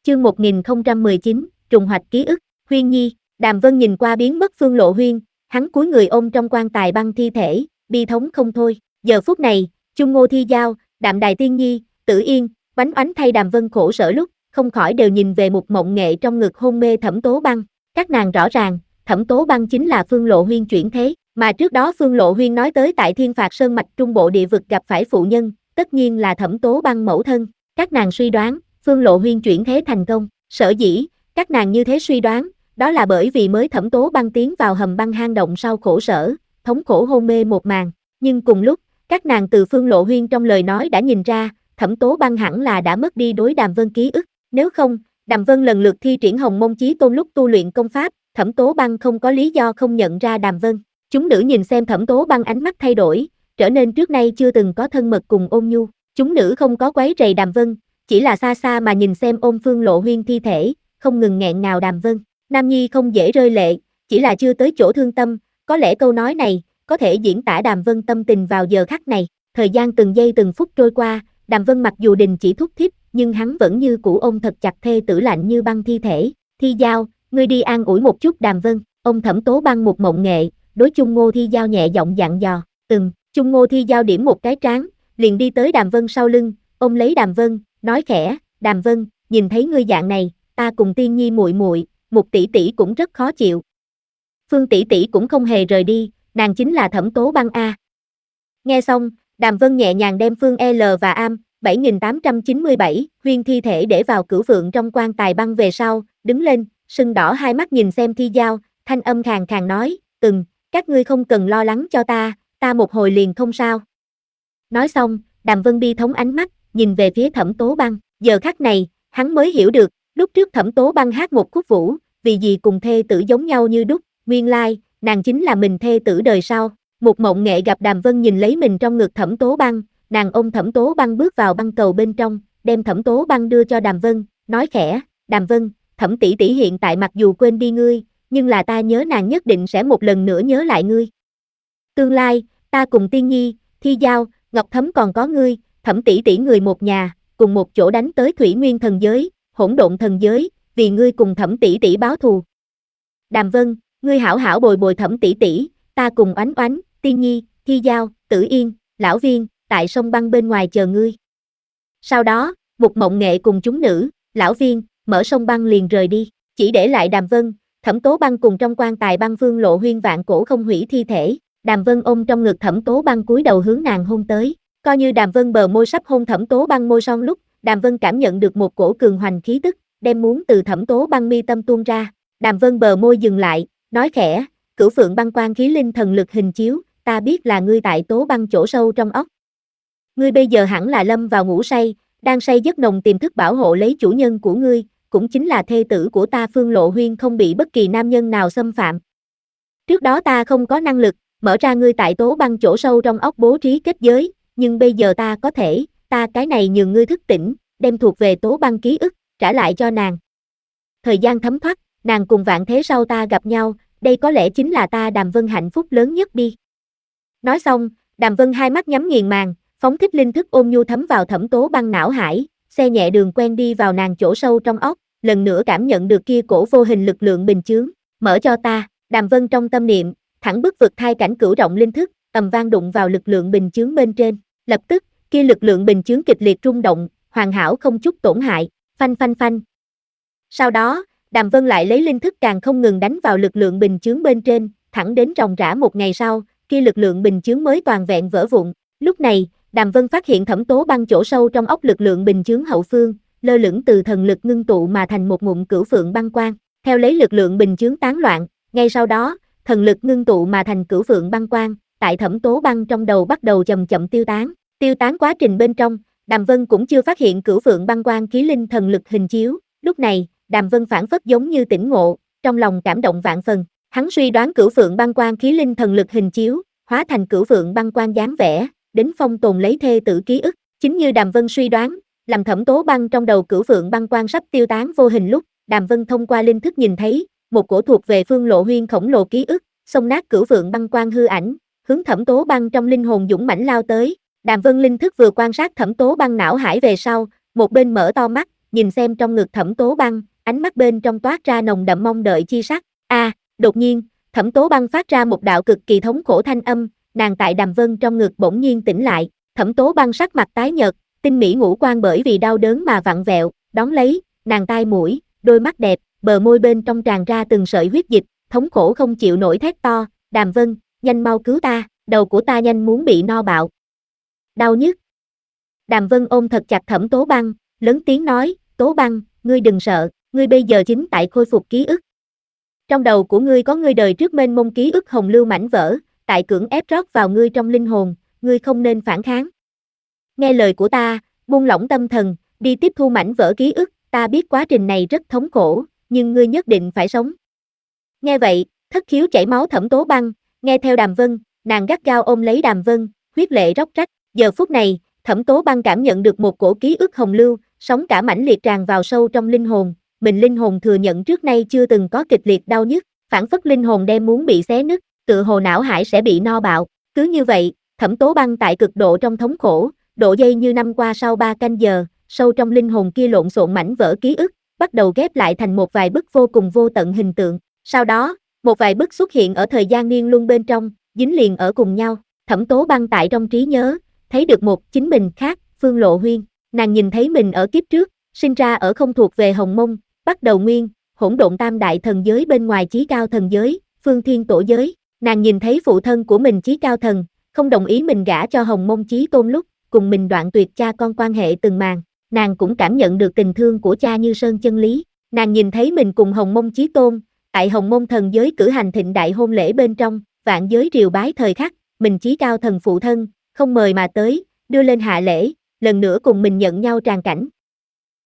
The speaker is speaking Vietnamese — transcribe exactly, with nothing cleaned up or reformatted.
Chương một nghìn không trăm mười chín, trùng hoạch ký ức, Huyên Nhi. Đàm Vân nhìn qua biến mất Phương Lộ Huyên, hắn cúi người ôm trong quan tài băng thi thể, bi thống không thôi. Giờ phút này, Chung Ngô Thi Giao, Đạm Đài Tiên Nhi, Tử Yên, Oánh Oánh thay Đàm Vân khổ sở lúc, không khỏi đều nhìn về Mục Mộng Nghệ trong ngực hôn mê Thẩm Tố Băng. Các nàng rõ ràng, Thẩm Tố Băng chính là Phương Lộ Huyên chuyển thế, mà trước đó Phương Lộ Huyên nói tới tại Thiên Phạt Sơn mạch Trung Bộ địa vực gặp phải phụ nhân, tất nhiên là Thẩm Tố Băng mẫu thân. Các nàng suy đoán, Phương Lộ Huyên chuyển thế thành công, sở dĩ, các nàng như thế suy đoán, đó là bởi vì mới Thẩm Tố Băng tiến vào hầm băng hang động sau khổ sở, thống khổ hôn mê một màn, nhưng cùng lúc, các nàng từ Phương Lộ Huyên trong lời nói đã nhìn ra, Thẩm Tố Băng hẳn là đã mất đi đối Đàm Vân ký ức, nếu không, Đàm Vân lần lượt thi triển Hồng Mông Chí Tôn lúc tu luyện công pháp, Thẩm Tố Băng không có lý do không nhận ra Đàm Vân. Chúng nữ nhìn xem Thẩm Tố Băng ánh mắt thay đổi, trở nên trước nay chưa từng có thân mật cùng ôn nhu, chúng nữ không có quấy rầy Đàm Vân, chỉ là xa xa mà nhìn xem ôm Phương Lộ Huyên thi thể, không ngừng nghẹn ngào Đàm Vân. Nam Nhi không dễ rơi lệ, chỉ là chưa tới chỗ thương tâm, có lẽ câu nói này, có thể diễn tả Đàm Vân tâm tình vào giờ khắc này. Thời gian từng giây từng phút trôi qua, Đàm Vân mặc dù đình chỉ thúc thiết, nhưng hắn vẫn như cũ ôm thật chặt thê tử lạnh như băng thi thể. Thi Giao, ngươi đi an ủi một chút Đàm Vân. Ông Thẩm Tố Băng Một Mộng Nghệ, đối Chung Ngô Thi Giao nhẹ giọng dặn dò. Từng, Chung Ngô Thi Giao điểm một cái trán, liền đi tới Đàm Vân sau lưng, ôm lấy Đàm Vân, nói khẽ, Đàm Vân, nhìn thấy ngươi dạng này, ta cùng Tiên Nhi muội muội, Mục tỷ tỷ cũng rất khó chịu. Phương tỷ tỷ cũng không hề rời đi, nàng chính là Thẩm Tố Băng a. Nghe xong, Đàm Vân nhẹ nhàng đem Phương L và Am bảy nghìn tám trăm chín mươi bảy Huyên thi thể để vào cửu phượng trong quan tài băng về sau, đứng lên, sưng đỏ hai mắt nhìn xem Thi Giao, thanh âm khàn khàn nói, "Từng, các ngươi không cần lo lắng cho ta, ta một hồi liền không sao." Nói xong, Đàm Vân bi thống ánh mắt, nhìn về phía Thẩm Tố Băng, giờ khắc này, hắn mới hiểu được, lúc trước Thẩm Tố Băng hát một khúc vũ, vì gì cùng thê tử giống nhau như đúc, nguyên lai, nàng chính là mình thê tử đời sau. Một Mộng Nghệ gặp Đàm Vân nhìn lấy mình trong ngực Thẩm Tố Băng, nàng ôm Thẩm Tố Băng bước vào băng cầu bên trong, đem Thẩm Tố Băng đưa cho Đàm Vân, nói khẽ, Đàm Vân, Thẩm tỷ tỷ hiện tại mặc dù quên đi ngươi, nhưng là ta nhớ nàng nhất định sẽ một lần nữa nhớ lại ngươi. Tương lai, ta cùng Tiên Nhi, Thi Giao, Ngọc Thấm còn có ngươi, Thẩm tỷ tỷ người một nhà, cùng một chỗ đánh tới Thủy Nguyên thần giới, Hỗn Độn thần giới, vì ngươi cùng Thẩm tỷ tỷ báo thù. Đàm Vân, ngươi hảo hảo bồi bồi Thẩm tỷ tỷ, ta cùng Oánh Oánh, Tiên Nhi, Thi Giao, Tử Yên, Lão Viên, tại sông băng bên ngoài chờ ngươi. Sau đó, Mục Mộng Nghệ cùng chúng nữ, Lão Viên, mở sông băng liền rời đi, chỉ để lại Đàm Vân, Thẩm Tố Băng cùng trong quan tài băng Phương Lộ Huyên vạn cổ không hủy thi thể. Đàm Vân ôm trong ngực Thẩm Tố Băng cúi đầu hướng nàng hôn tới, coi như Đàm Vân bờ môi sắp hôn Thẩm Tố Băng môi son lúc, Đàm Vân cảm nhận được một cổ cường hoành khí tức, đem muốn từ Thẩm Tố Băng mi tâm tuôn ra. Đàm Vân bờ môi dừng lại, nói khẽ, Cửu Phượng băng quan khí linh thần lực hình chiếu, ta biết là ngươi tại Tố Băng chỗ sâu trong óc. Ngươi bây giờ hẳn là lâm vào ngủ say, đang say giấc nồng tiềm thức bảo hộ lấy chủ nhân của ngươi, cũng chính là thê tử của ta Phương Lộ Huyên không bị bất kỳ nam nhân nào xâm phạm. Trước đó ta không có năng lực, mở ra ngươi tại Tố Băng chỗ sâu trong óc bố trí kết giới, nhưng bây giờ ta có thể, ta cái này nhường ngươi thức tỉnh, đem thuộc về Tố Băng ký ức, trả lại cho nàng. Thời gian thấm thoát, nàng cùng vạn thế sau ta gặp nhau, đây có lẽ chính là ta Đàm Vân hạnh phúc lớn nhất đi. Nói xong, Đàm Vân hai mắt nhắm nghiền màng, phóng thích linh thức ôn nhu thấm vào Thẩm Tố Băng não hải, xe nhẹ đường quen đi vào nàng chỗ sâu trong óc, lần nữa cảm nhận được kia cổ vô hình lực lượng bình chướng, mở cho ta. Đàm Vân trong tâm niệm, thẳng bức vực thai cảnh cửu rộng linh thức, ầm vang đụng vào lực lượng bình chướng bên trên, lập tức, kia lực lượng bình chướng kịch liệt rung động, hoàn hảo không chút tổn hại, phanh phanh phanh. Sau đó, Đàm Vân lại lấy linh thức càng không ngừng đánh vào lực lượng bình chướng bên trên, thẳng đến ròng rã một ngày sau, kia lực lượng bình chướng mới toàn vẹn vỡ vụn. Lúc này, Đàm Vân phát hiện Thẩm Tố Băng chỗ sâu trong óc lực lượng bình chướng hậu phương, lơ lửng từ thần lực ngưng tụ mà thành một ngụm Cửu Phượng băng quan. Theo lấy lực lượng bình chướng tán loạn, ngay sau đó, thần lực ngưng tụ mà thành Cửu Phượng băng quan, tại Thẩm Tố Băng trong đầu bắt đầu chậm chậm tiêu tán. Tiêu tán quá trình bên trong, Đàm Vân cũng chưa phát hiện Cửu Phượng băng quan khí linh thần lực hình chiếu. Lúc này, Đàm Vân phản phất giống như tỉnh ngộ, trong lòng cảm động vạn phần. Hắn suy đoán Cửu Phượng băng quan khí linh thần lực hình chiếu, hóa thành Cửu Phượng băng quan dáng vẻ, đến phong tồn lấy thê tử ký ức. Chính như Đàm Vân suy đoán, làm Thẩm Tố Băng trong đầu Cửu Phượng băng quan sắp tiêu tán vô hình lúc, Đàm Vân thông qua linh thức nhìn thấy một cổ thuộc về Phương Lộ Huyên khổng lồ ký ức, xông nát Cửu Phượng băng quan hư ảnh, hướng Thẩm Tố Băng trong linh hồn dũng mãnh lao tới. Đàm Vân linh thức vừa quan sát Thẩm Tố Băng não hải về sau, một bên mở to mắt, nhìn xem trong ngực Thẩm Tố Băng, ánh mắt bên trong toát ra nồng đậm mong đợi chi sắc. A, à, đột nhiên, Thẩm Tố Băng phát ra một đạo cực kỳ thống khổ thanh âm, nàng tại Đàm Vân trong ngực bỗng nhiên tỉnh lại, Thẩm Tố Băng sắc mặt tái nhợt, tinh mỹ ngũ quan bởi vì đau đớn mà vặn vẹo, đón lấy, nàng tai mũi, đôi mắt đẹp, bờ môi bên trong tràn ra từng sợi huyết dịch, thống khổ không chịu nổi thét to, Đàm Vân, nhanh mau cứu ta, đầu của ta nhanh muốn bị no bạo. Đau nhức. Đàm Vân ôm thật chặt Thẩm Tố Băng, lớn tiếng nói, Tố Băng, ngươi đừng sợ, ngươi bây giờ chính tại khôi phục ký ức. Trong đầu của ngươi có ngươi đời trước mênh mông ký ức hồng lưu mảnh vỡ, tại cưỡng ép rót vào ngươi trong linh hồn, ngươi không nên phản kháng. Nghe lời của ta, buông lỏng tâm thần, đi tiếp thu mảnh vỡ ký ức, ta biết quá trình này rất thống khổ, nhưng ngươi nhất định phải sống. Nghe vậy, thất khiếu chảy máu Thẩm Tố Băng, nghe theo Đàm Vân, nàng gắt gao ôm lấy Đàm Vân, huyết lệ róc rách, giờ phút này, Thẩm Tố Băng cảm nhận được một cổ ký ức hồng lưu, sóng cả mãnh liệt tràn vào sâu trong linh hồn, mình linh hồn thừa nhận trước nay chưa từng có kịch liệt đau nhức, phản phất linh hồn đem muốn bị xé nứt, tựa hồ não hải sẽ bị no bạo, cứ như vậy, Thẩm Tố Băng tại cực độ trong thống khổ, độ dây như năm qua sau ba canh giờ, sâu trong linh hồn kia lộn xộn mảnh vỡ ký ức, bắt đầu ghép lại thành một vài bức vô cùng vô tận hình tượng, sau đó, một vài bức xuất hiện ở thời gian niên luân bên trong, dính liền ở cùng nhau, Thẩm Tố Băng tại trong trí nhớ, thấy được một chính mình khác, Phương Lộ Huyên, nàng nhìn thấy mình ở kiếp trước, sinh ra ở không thuộc về Hồng Mông, bắt đầu nguyên, hỗn độn tam đại thần giới bên ngoài chí cao thần giới, Phương Thiên Tổ giới, nàng nhìn thấy phụ thân của mình chí cao thần, không đồng ý mình gả cho Hồng Mông Chí Tôn lúc, cùng mình đoạn tuyệt cha con quan hệ từng màn, nàng cũng cảm nhận được tình thương của cha như sơn chân lý, nàng nhìn thấy mình cùng Hồng Mông Chí Tôn, tại Hồng Mông thần giới cử hành thịnh đại hôn lễ bên trong, vạn giới triều bái thời khắc, mình chí cao thần phụ thân, không mời mà tới, đưa lên hạ lễ, lần nữa cùng mình nhận nhau tràn cảnh,